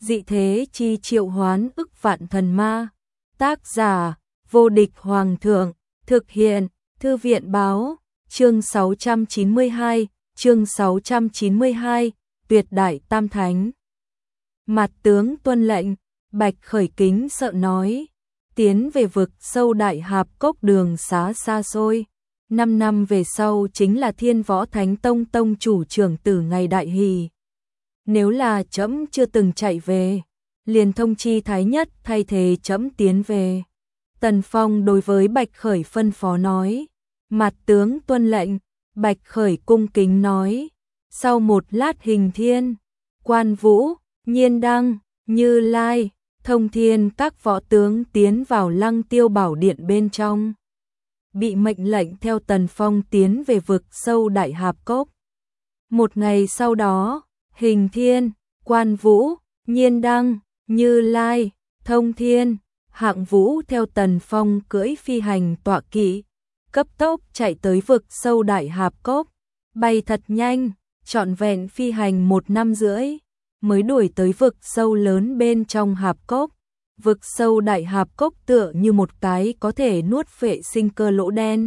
dị thế chi triệu hoán ức vạn thần ma. Tác giả, vô địch hoàng thượng, thực hiện, thư viện báo, chương 692, tuyệt đại tam thánh. Mặt tướng tuân lệnh, Bạch Khởi kính sợ nói, tiến về vực sâu đại hạp cốc đường xá xa xôi. 5 năm về sau chính là Thiên Võ Thánh Tông tông chủ trưởng tử ngày đại hỷ. Nếu là trẫm chưa từng chạy về, liền thông chi thái nhất thay thế trẫm tiến về. Tần Phong đối với Bạch Khởi phân phó nói, mặt tướng tuân lệnh. Bạch Khởi cung kính nói, sau một lát Hình Thiên, Quan Vũ, Nhiên Đăng, Như Lai, Thông Thiên các võ tướng tiến vào Lăng Tiêu Bảo Điện bên trong. Bị mệnh lệnh theo Tần Phong tiến về vực sâu đại hạp cốc. Một ngày sau đó, Hình Thiên, Quan Vũ, Nhiên Đăng, Như Lai, Thông Thiên, Hạng Vũ theo Tần Phong cưỡi phi hành tọa kỵ, cấp tốc chạy tới vực sâu đại hạp cốc, bay thật nhanh, trọn vẹn phi hành 1 năm rưỡi, mới đuổi tới vực sâu lớn bên trong hạp cốc. Vực sâu đại hạp cốc tựa như một cái có thể nuốt phệ sinh cơ lỗ đen,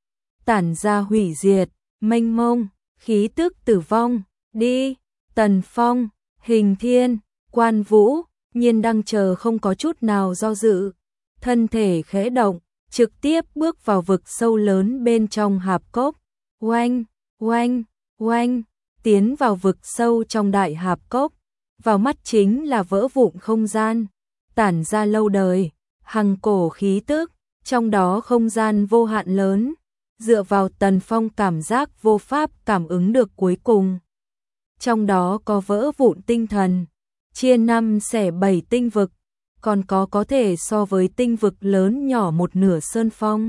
tản ra hủy diệt, mênh mông, khí tức tử vong. Đi! Tần Phong, Hình Thiên, Quan Vũ, Nhiên Đăng chờ không có chút nào do dự, thân thể khẽ động, trực tiếp bước vào vực sâu lớn bên trong hạp cốc. Oanh, oanh, oanh, tiến vào vực sâu trong đại hạp cốc, vào mắt chính là vỡ vụn không gian, tản ra lâu đời, hằng cổ khí tức, trong đó không gian vô hạn lớn, dựa vào Tần Phong cảm giác vô pháp cảm ứng được cuối cùng. Trong đó có vỡ vụn tinh thần, chia 5 xẻ 7 tinh vực, còn có thể so với tinh vực lớn nhỏ một nửa sơn phong.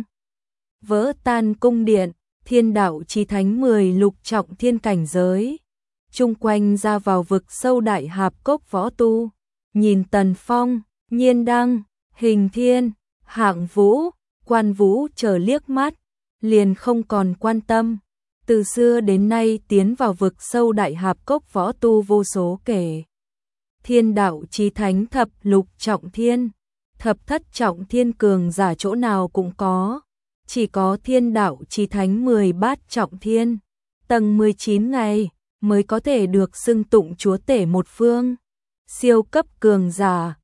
Vỡ tan cung điện, Thiên Đạo Chí Thánh 10 lục trọng thiên cảnh giới. Chung quanh ra vào vực sâu đại hạp cốc võ tu, nhìn Tần Phong, Nhiên Đăng, Hình Thiên, Hạng Vũ, Quan Vũ chờ liếc mắt, liền không còn quan tâm. Từ xưa đến nay tiến vào vực sâu đại hạp cốc võ tu vô số kể. Thiên Đạo Chí Thánh thập lục trọng thiên, thập thất trọng thiên cường giả chỗ nào cũng có, chỉ có Thiên Đạo Chí Thánh 10 bát trọng thiên, tầng 19 ngày mới có thể được xưng tụng chúa tể một phương. Siêu cấp cường giả,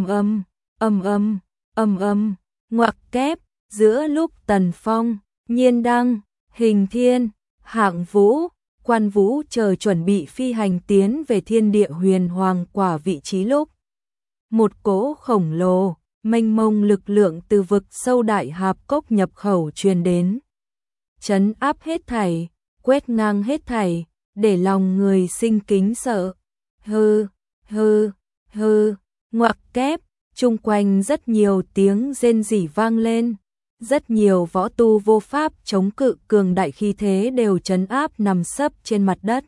ngoặc kép, giữa lúc Tần Phong, Nhiên Đăng, Hình Thiên, Hạng Vũ, Quan Vũ chờ chuẩn bị phi hành tiến về thiên địa huyền hoàng quả vị trí lúc, một cỗ khổng lồ, mênh mông lực lượng từ vực sâu đại hạp cốc nhập khẩu truyền đến, trấn áp hết thảy, quét ngang hết thảy, để lòng người sinh kính sợ. Hư, ngoặc kép, chung quanh rất nhiều tiếng rên rỉ vang lên, rất nhiều võ tu vô pháp chống cự cường đại khí thế đều trấn áp nằm sấp trên mặt đất.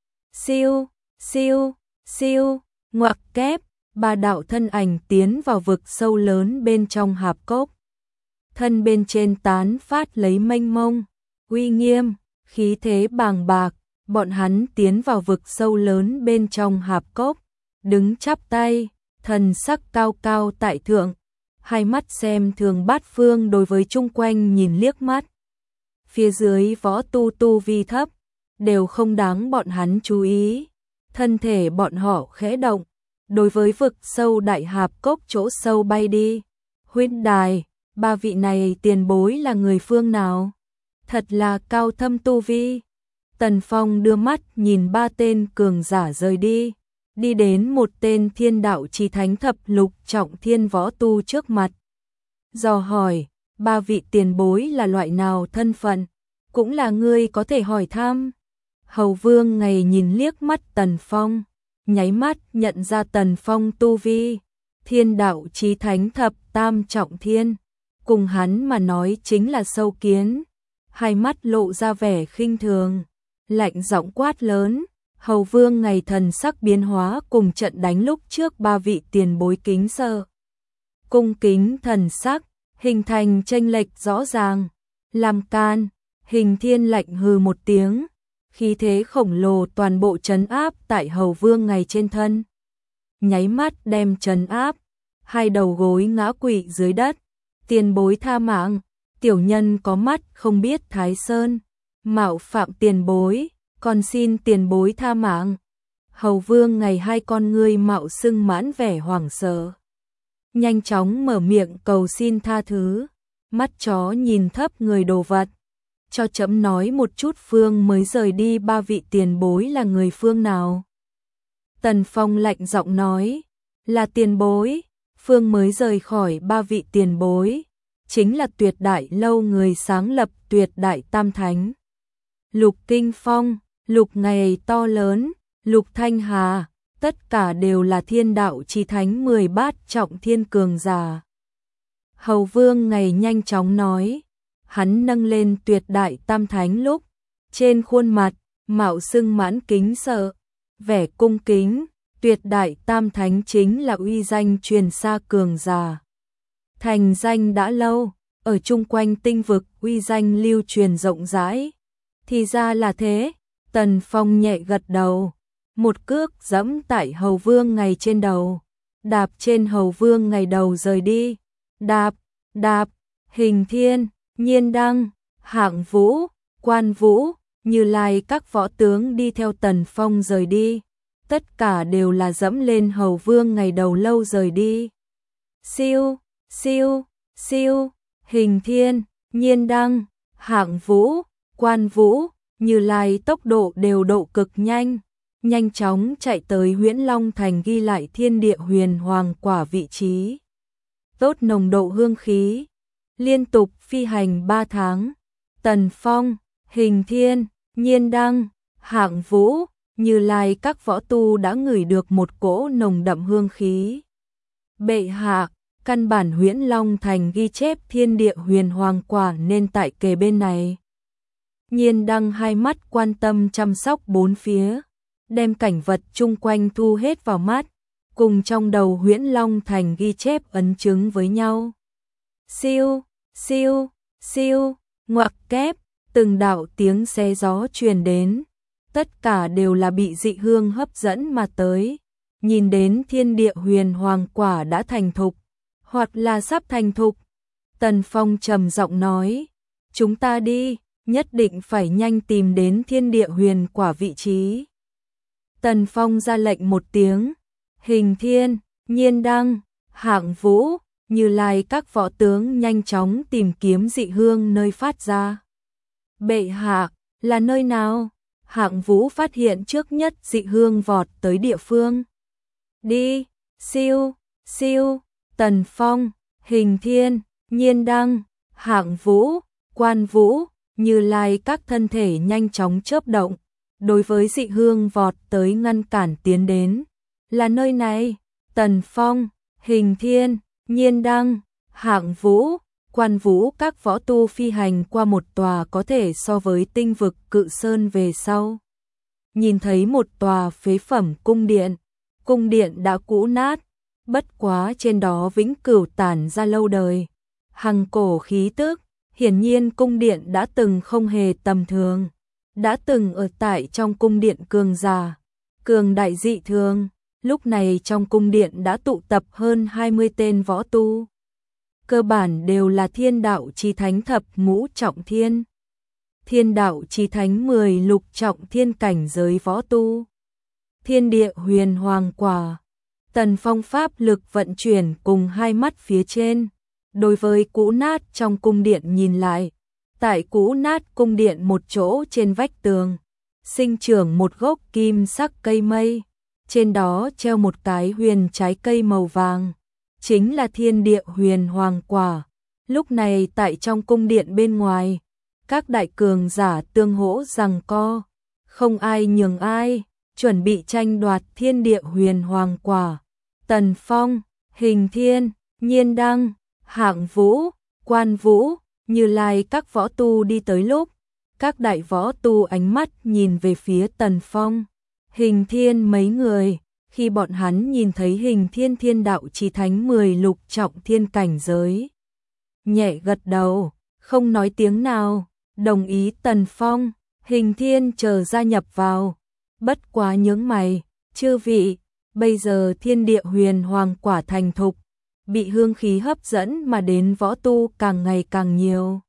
Siêu, ngoặc kép, 3 đạo thân ảnh tiến vào vực sâu lớn bên trong hạp cốc. Thân bên trên tán phát lấy mênh mông, uy nghiêm, khí thế bàng bạc, bọn hắn tiến vào vực sâu lớn bên trong hạp cốc, đứng chắp tay, thần sắc cao cao tại thượng, hai mắt xem thường bát phương đối với chung quanh nhìn liếc mắt. Phía dưới võ tu vi thấp, đều không đáng bọn hắn chú ý. Thân thể bọn họ khẽ động, đối với vực sâu đại hạp cốc chỗ sâu bay đi. Huyết đài, 3 vị này tiền bối là người phương nào? Thật là cao thâm tu vi. Tần Phong đưa mắt nhìn 3 tên cường giả rời đi, đi đến một tên Thiên Đạo Chí Thánh thập lục trọng thiên võ tu trước mặt. Dò hỏi, 3 vị tiền bối là loại nào thân phận, cũng là ngươi có thể hỏi thăm. Hầu Vương ngày nhìn liếc mắt Tần Phong, nháy mắt nhận ra Tần Phong tu vi, Thiên Đạo Chí Thánh thập tam trọng thiên, cùng hắn mà nói chính là sâu kiến. Hai mắt lộ ra vẻ khinh thường, lạnh giọng quát lớn. Hầu Vương ngày thần sắc biến hóa cùng trận đánh lúc trước 3 vị tiền bối kính sợ, cung kính thần sắc, hình thành chênh lệch rõ ràng. Làm can, Hình Thiên lạnh hừ một tiếng, khí thế khổng lồ toàn bộ trấn áp tại Hầu Vương ngày trên thân. nháy mắt đem trấn áp, hai đầu gối ngã quỵ dưới đất. Tiền bối tha mạng, tiểu nhân có mắt không biết Thái Sơn, mạo phạm tiền bối, còn xin tiền bối tha mạng. Hầu Vương ngày hai con ngươi mạo sưng mãn vẻ hoảng sợ, nhanh chóng mở miệng cầu xin tha thứ. Mắt chó nhìn thấp người đồ vật, cho chấm nói một chút phương mới rời đi ba vị tiền bối là người phương nào. Tần Phong lạnh giọng nói, là tiền bối, phương mới rời khỏi ba vị tiền bối, chính là Tuyệt Đại Lâu người sáng lập Tuyệt Đại Tam Thánh. Lục Kinh Phong, Lục Ngày To Lớn, Lục Thanh Hà, tất cả đều là thiên đạo chi thánh 13 trọng thiên cường giả. Hầu Vương ngày nhanh chóng nói, hắn nâng lên Tuyệt Đại Tam Thánh lúc, trên khuôn mặt, mạo sưng mãn kính sợ, vẻ cung kính. Tuyệt Đại Tam Thánh chính là uy danh truyền xa cường giả, thành danh đã lâu, ở chung quanh tinh vực uy danh lưu truyền rộng rãi. Thì ra là thế. Tần Phong nhẹ gật đầu, một cước giẫm tại Hầu Vương ngày trên đầu, đạp trên Hầu Vương ngày đầu rời đi. Đạp, đạp, Hình Thiên, Nhiên Đăng, Hạng Vũ, Quan Vũ, Như Lai các võ tướng đi theo Tần Phong rời đi. Tất cả đều là dẫm lên Hầu Vương ngày đầu lâu rời đi. Siêu, siêu, siêu, Hình Thiên, Nhiên Đăng, Hạng Vũ, Quan Vũ, Như Lai tốc độ đều độ cực nhanh, nhanh chóng chạy tới Huyễn Long Thành ghi lại thiên địa huyền hoàng quả vị trí. Tốt nồng độ hương khí, liên tục phi hành 3 tháng. Tần Phong, Hình Thiên, Nhiên Đăng, Hạng Vũ, Như Lai các võ tu đã ngửi được một cỗ nồng đậm hương khí. Bệ hạ, căn bản Huyễn Long Thành ghi chép thiên địa huyền hoàng quả nên tại kề bên này. Nhiên Đăng hai mắt quan tâm chăm sóc bốn phía, đem cảnh vật chung quanh thu hết vào mắt, cùng trong đầu Huyễn Long Thành ghi chép ấn chứng với nhau. Siêu, siêu, siêu, ngoặc kép, từng đạo tiếng xé gió truyền đến. Tất cả đều là bị dị hương hấp dẫn mà tới, nhìn đến thiên địa huyền hoàng quả đã thành thục, hoặc là sắp thành thục. Tần Phong trầm giọng nói, chúng ta đi, nhất định phải nhanh tìm đến thiên địa huyền quả vị trí. Tần Phong ra lệnh một tiếng, Hình Thiên, Nhiên Đăng, Hạng Vũ, Như Lai các võ tướng nhanh chóng tìm kiếm dị hương nơi phát ra. Bệ hạ, là nơi nào? Hạng Vũ phát hiện trước nhất dị hương vọt tới địa phương. Đi, siêu, siêu, Tần Phong, Hình Thiên, Nhiên Đăng, Hạng Vũ, Quan Vũ, Như Lai các thân thể nhanh chóng chớp động, đối với dị hương vọt tới ngăn cản tiến đến. Là nơi này. Tần Phong, Hình Thiên, Nhiên Đăng, Hạng Vũ, Quan Vũ các võ tu phi hành qua một tòa có thể so với tinh vực Cự Sơn về sau. Nhìn thấy một tòa phế phẩm cung điện đã cũ nát, bất quá trên đó vĩnh cửu tản ra lâu đời, hằng cổ khí tức, hiển nhiên cung điện đã từng không hề tầm thường, đã từng ở tại trong cung điện cường giả, cường đại dị thường, lúc này trong cung điện đã tụ tập hơn 20 tên võ tu. Cơ bản đều là thiên đạo chi thánh thập ngũ trọng thiên, thiên đạo chi thánh 10 lục trọng thiên cảnh giới võ tu. Thiên địa huyền hoàng quả, Tần Phong pháp lực vận chuyển cùng hai mắt phía trên, đối với cũ nát trong cung điện nhìn lại, tại cũ nát cung điện một chỗ trên vách tường, sinh trưởng một gốc kim sắc cây mây, trên đó treo một cái huyền trái cây màu vàng, chính là thiên địa huyền hoàng quả. Lúc này tại trong cung điện bên ngoài, các đại cường giả tương hỗ giằng co, không ai nhường ai, chuẩn bị tranh đoạt thiên địa huyền hoàng quả. Tần Phong, Hình Thiên, Nhiên Đăng, Hạng Vũ, Quan Vũ, Như Lai các võ tu đi tới lúc, các đại võ tu ánh mắt nhìn về phía Tần Phong, Hình Thiên mấy người. Khi bọn hắn nhìn thấy Hình Thiên thiên đạo chí thánh 10 lục trọng thiên cảnh giới, nhẹ gật đầu, không nói tiếng nào, đồng ý Tần Phong, Hình Thiên chờ gia nhập vào, bất quá nhướng mày, chư vị, Bây giờ thiên địa huyền hoàng quả thành thục, bị hương khí hấp dẫn mà đến võ tu càng ngày càng nhiều.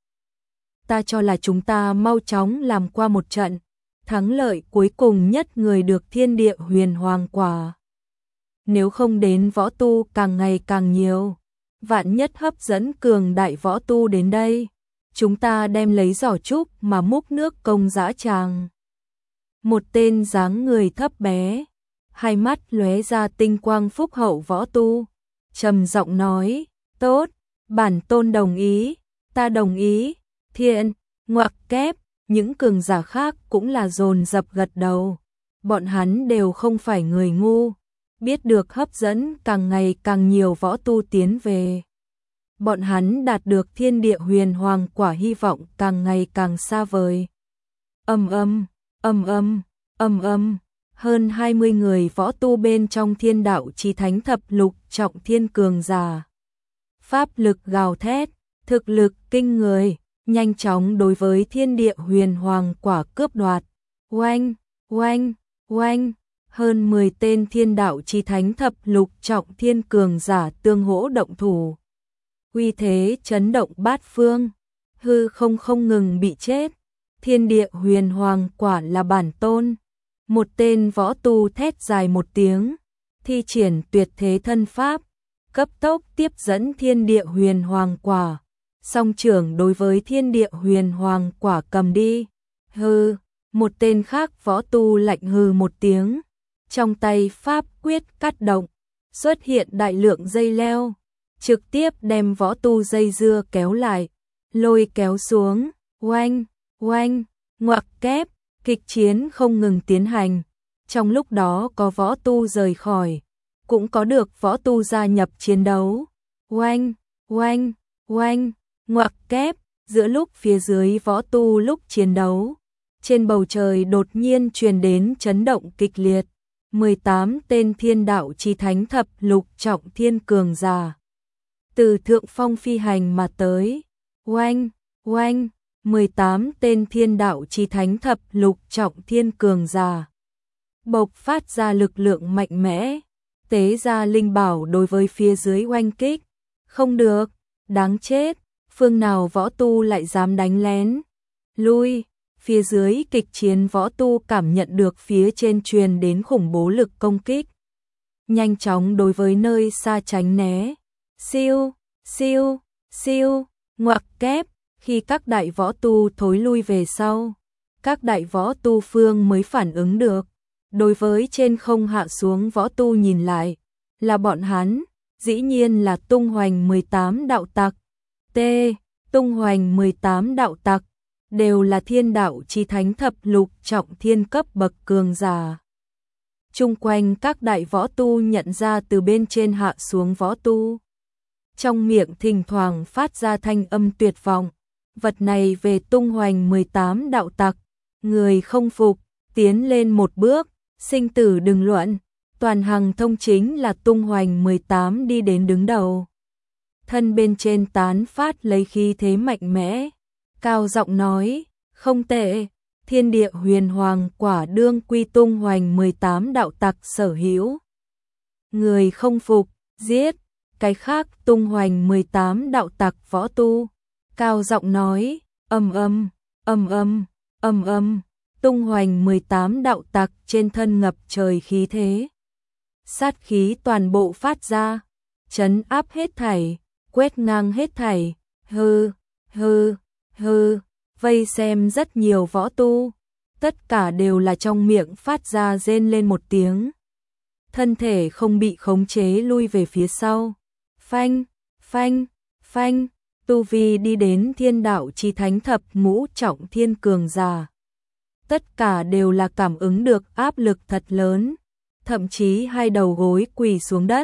Ta cho là chúng ta mau chóng làm qua một trận, thắng lợi cuối cùng nhất người được thiên địa huyền hoàng quả. Nếu không đến võ tu càng ngày càng nhiều, vạn nhất hấp dẫn cường đại võ tu đến đây, chúng ta đem lấy giỏ trúc mà múc nước công dã tràng. Một tên dáng người thấp bé, hai mắt lóe ra tinh quang phúc hậu võ tu, trầm giọng nói, tốt, bản tôn đồng ý, ta đồng ý, thiện, ngoặc kép, những cường giả khác cũng là dồn dập gật đầu, bọn hắn đều không phải người ngu, biết được hấp dẫn càng ngày càng nhiều võ tu tiến về. Bọn hắn đạt được thiên địa huyền hoàng quả hy vọng càng ngày càng xa vời. Ầm ầm, ầm ầm, ầm ầm, hơn 20 người võ tu bên trong thiên đạo chí thánh thập lục trọng thiên cường giả. Pháp lực gào thét, thực lực kinh người, nhanh chóng đối với thiên địa huyền hoàng quả cướp đoạt. Oanh, oanh, oanh, hơn 10 tên thiên đạo chí thánh thập lục trọng thiên cường giả tương hỗ động thủ. Uy thế chấn động bát phương, hư không ngừng bị chết. Thiên địa huyền hoàng quả là bản tôn. Một tên võ tu thét dài một tiếng, thi triển tuyệt thế thân pháp, cấp tốc tiếp dẫn thiên địa huyền hoàng quả, song trưởng đối với thiên địa huyền hoàng quả cầm đi. Hừ, một tên khác võ tu lạnh hừ một tiếng, trong tay pháp quyết cắt động, xuất hiện đại lượng dây leo, trực tiếp đem võ tu dây dưa kéo lại, lôi kéo xuống, oanh, oanh, ngoặc kép, kịch chiến không ngừng tiến hành. Trong lúc đó có võ tu rời khỏi, cũng có được võ tu gia nhập chiến đấu. Oanh, oanh, oanh, ngoặc kép, giữa lúc phía dưới võ tu lúc chiến đấu, trên bầu trời đột nhiên truyền đến chấn động kịch liệt. 18 tên thiên đạo chí thánh thập lục trọng thiên cường giả từ thượng phong phi hành mà tới. Oanh, oanh, 18 tên thiên đạo chí thánh thập lục trọng thiên cường giả bộc phát ra lực lượng mạnh mẽ, tế ra linh bảo đối với phía dưới oanh kích. Không được, đáng chết, phương nào võ tu lại dám đánh lén. Lui, phía dưới kịch chiến võ tu cảm nhận được phía trên truyền đến khủng bố lực công kích. Nhanh chóng đối với nơi xa tránh né. Siêu, siêu, siêu, ngoặc kép, khi các đại võ tu thối lui về sau, các đại võ tu phương mới phản ứng được. Đối với trên không hạ xuống võ tu nhìn lại, là bọn hắn, dĩ nhiên là tung hoành 18 đạo tặc. Tung hoành 18 đạo tặc, đều là thiên đạo chí thánh thập lục trọng thiên cấp bậc cường giả. Chung quanh các đại võ tu nhận ra từ bên trên hạ xuống võ tu. Trong miệng thỉnh thoảng phát ra thanh âm tuyệt vọng, vật này về tung hoành 18 đạo tặc, người không phục, tiến lên một bước, sinh tử đừng luận, toàn hằng thông chính là tung hoành 18 đi đến đứng đầu. Thân bên trên tán phát lấy khí thế mạnh mẽ, cao giọng nói, không tệ, thiên địa huyền hoàng quả đương quy tung hoành 18 đạo tặc sở hữu. Người không phục, giết, cái khác tung hoành 18 đạo tặc võ tu. Cao giọng nói, ầm ầm, ầm ầm, ầm ầm, tung hoành 18 đạo tặc trên thân ngập trời khí thế. Sát khí toàn bộ phát ra, trấn áp hết thảy, quét ngang hết thảy, hư, hư, hư, vây xem rất nhiều võ tu, tất cả đều là trong miệng phát ra rên lên một tiếng. Thân thể không bị khống chế lui về phía sau. Phanh, phanh, phanh, tu vi đi đến thiên đạo chí thánh thập ngũ trọng thiên cường giả. Tất cả đều là cảm ứng được áp lực thật lớn, thậm chí hai đầu gối quỳ xuống đất.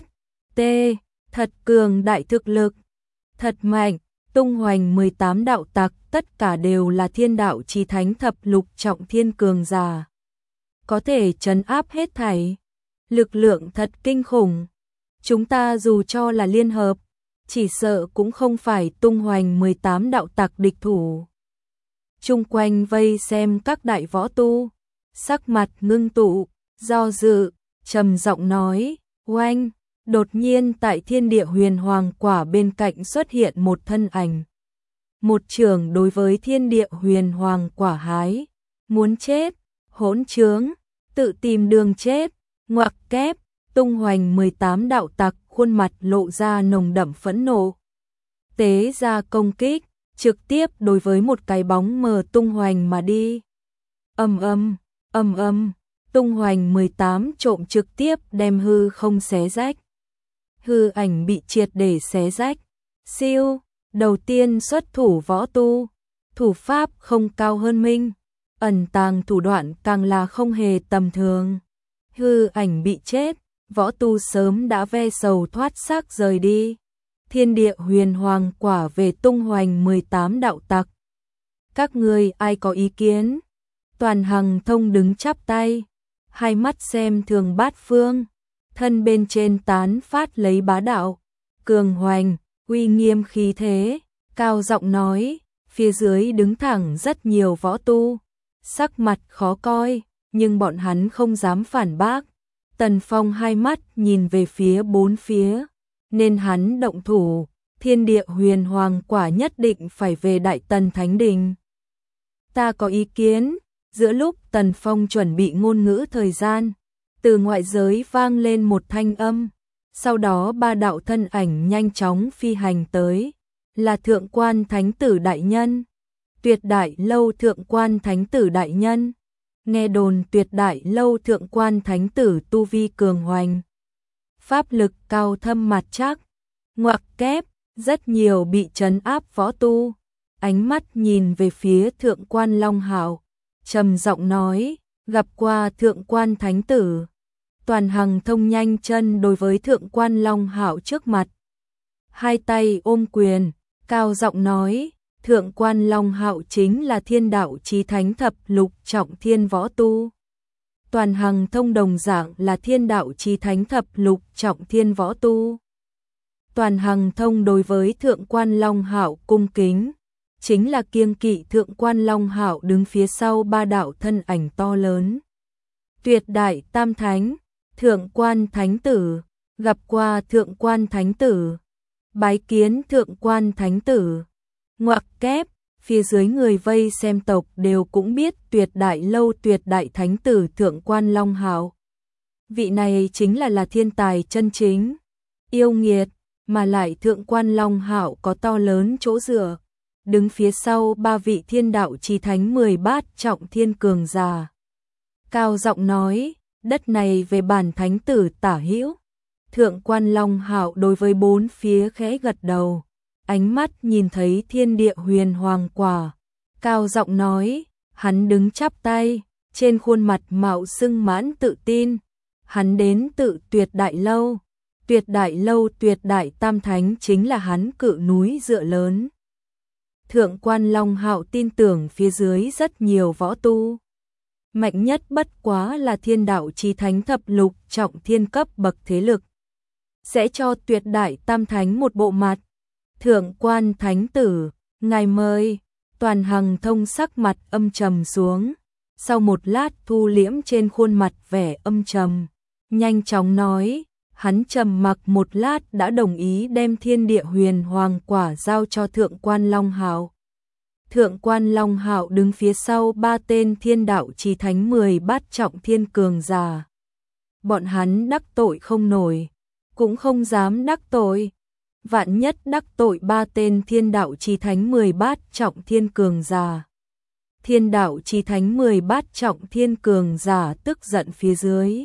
Thật cường đại thực lực, thật mạnh, tung hoành 18 đạo tặc, tất cả đều là thiên đạo chí thánh thập lục trọng thiên cường giả. Có thể trấn áp hết thảy, lực lượng thật kinh khủng. Chúng ta dù cho là liên hợp, chỉ sợ cũng không phải tung hoành 18 đạo tặc địch thủ. Chung quanh vây xem các đại võ tu, sắc mặt ngưng tụ, do dự, trầm giọng nói, oanh, đột nhiên tại thiên địa huyền hoàng quả bên cạnh xuất hiện một thân ảnh. Một trường đối với thiên địa huyền hoàng quả hái, muốn chết, hỗn trướng, tự tìm đường chết, ngoặc kép, tung hoành 18 đạo tặc khuôn mặt lộ ra nồng đậm phẫn nộ. Tế ra công kích, trực tiếp đối với một cái bóng mờ tung hoành mà đi. Ầm ầm, tung hoành 18 trộm trực tiếp đem hư không xé rách. Hư ảnh bị triệt để xé rách. Siêu, đầu tiên xuất thủ võ tu, thủ pháp không cao hơn minh, ẩn tàng thủ đoạn càng là không hề tầm thường. Hư ảnh bị chết, võ tu sớm đã ve sầu thoát xác rời đi. Thiên địa huyền hoàng quả về tung hoành 18 đạo tặc. Các ngươi ai có ý kiến? Toàn Hằng Thông đứng chắp tay, hai mắt xem thường bát phương, thân bên trên tán phát lấy bá đạo, cường hoành, uy nghiêm khí thế, cao giọng nói, phía dưới đứng thẳng rất nhiều võ tu, sắc mặt khó coi, nhưng bọn hắn không dám phản bác. Tần Phong hai mắt nhìn về phía bốn phía, nên hắn động thủ, thiên địa huyền hoàng quả nhất định phải về Đại Tần Thánh Đình. Ta có ý kiến. Giữa lúc Tần Phong chuẩn bị ngôn ngữ thời gian, từ ngoại giới vang lên một thanh âm, sau đó ba đạo thân ảnh nhanh chóng phi hành tới, là Thượng Quan Thánh Tử Đại Nhân. Tuyệt Đại Lâu Thượng Quan Thánh Tử Đại Nhân. Nghe đồn Tuyệt Đại Lâu Thượng Quan Thánh Tử tu vi cường hoành, pháp lực cao thâm mặt chắc, ngoặc kép, rất nhiều bị trấn áp võ tu, ánh mắt nhìn về phía Thượng Quan Long Hạo, trầm giọng nói, gặp qua Thượng Quan Thánh Tử. Toàn Hằng Thông nhanh chân đối với Thượng Quan Long Hạo trước mặt, hai tay ôm quyền, cao giọng nói, Thượng Quan Long Hạo chính là Thiên Đạo Chí Thánh thập lục trọng thiên võ tu. Toàn Hằng Thông đồng dạng là Thiên Đạo Chí Thánh thập lục trọng thiên võ tu. Toàn Hằng Thông đối với Thượng Quan Long Hạo cung kính, chính là kiêng kỵ Thượng Quan Long Hạo đứng phía sau ba đạo thân ảnh to lớn. Tuyệt Đại Tam Thánh, Thượng Quan Thánh Tử, gặp qua Thượng Quan Thánh Tử, bái kiến Thượng Quan Thánh Tử. Ngoặc kép, phía dưới người vây xem tộc đều cũng biết Tuyệt Đại Lâu Tuyệt Đại Thánh Tử Thượng Quan Long Hạo. Vị này chính là thiên tài chân chính, yêu nghiệt, mà lại Thượng Quan Long Hạo có to lớn chỗ dựa, đứng phía sau ba vị Thiên Đạo Chí Thánh 13 trọng thiên cường giả. Cao giọng nói, đất này về bản Thánh Tử tả hữu. Thượng Quan Long Hạo đối với bốn phía khẽ gật đầu, ánh mắt nhìn thấy thiên địa huyền hoàng quả, cao giọng nói, hắn đứng chắp tay, trên khuôn mặt mạo sưng mãn tự tin, hắn đến tự Tuyệt Đại Lâu. Tuyệt Đại Lâu Tuyệt Đại Tam Thánh chính là hắn cự núi dựa lớn. Thượng Quan Long Hạo tin tưởng phía dưới rất nhiều võ tu, mạnh nhất bất quá là Thiên Đạo Chí Thánh thập lục trọng thiên cấp bậc thế lực, sẽ cho Tuyệt Đại Tam Thánh một bộ mặt. Thượng Quan Thánh Tử, ngài mời. Toàn Hằng Thông sắc mặt âm trầm xuống, sau một lát thu liễm trên khuôn mặt vẻ âm trầm, nhanh chóng nói, hắn trầm mặc một lát đã đồng ý đem thiên địa huyền hoàng quả giao cho Thượng Quan Long Hạo. Thượng Quan Long Hạo đứng phía sau ba tên Thiên Đạo Chí Thánh 13 trọng thiên cường giả. Bọn hắn đắc tội không nổi, cũng không dám đắc tội. Vạn nhất đắc tội ba tên Thiên Đạo Chí Thánh 13 trọng thiên cường giả. Thiên Đạo Chí Thánh 13 trọng thiên cường giả tức giận phía dưới,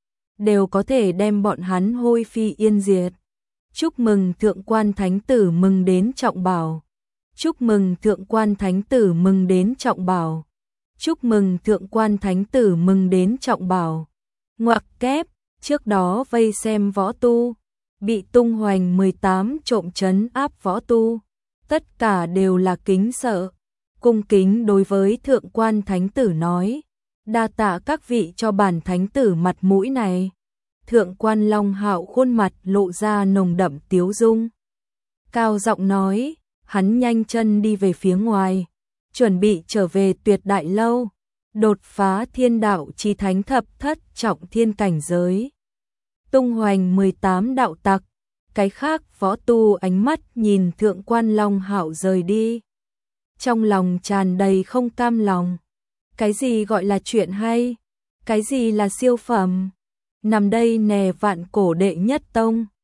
đều có thể đem bọn hắn hôi phi yên diệt. Chúc mừng Thượng Quan Thánh Tử mừng đến trọng bảo. Chúc mừng Thượng Quan Thánh Tử mừng đến trọng bảo. Chúc mừng Thượng Quan Thánh Tử mừng đến trọng bảo. Ngoặc kép, trước đó vây xem võ tu, bị tung hoành 18 trộm trấn áp võ tu, tất cả đều là kính sợ, cung kính đối với Thượng Quan Thánh Tử nói, đa tạ các vị cho bản Thánh Tử mặt mũi này. Thượng Quan Long Hạo khuôn mặt lộ ra nồng đậm tiếu dung, cao giọng nói, hắn nhanh chân đi về phía ngoài, chuẩn bị trở về Tuyệt Đại Lâu. đột phá thiên đạo chí thánh thập thất trọng thiên cảnh giới. Tung hoành 18 đạo tặc, cái khác võ tu ánh mắt nhìn Thượng quan Long Hạo rời đi. Trong lòng tràn đầy không cam lòng. Cái gì gọi là chuyện hay? Cái gì là siêu phẩm? Nằm đây nè vạn cổ đệ nhất tông.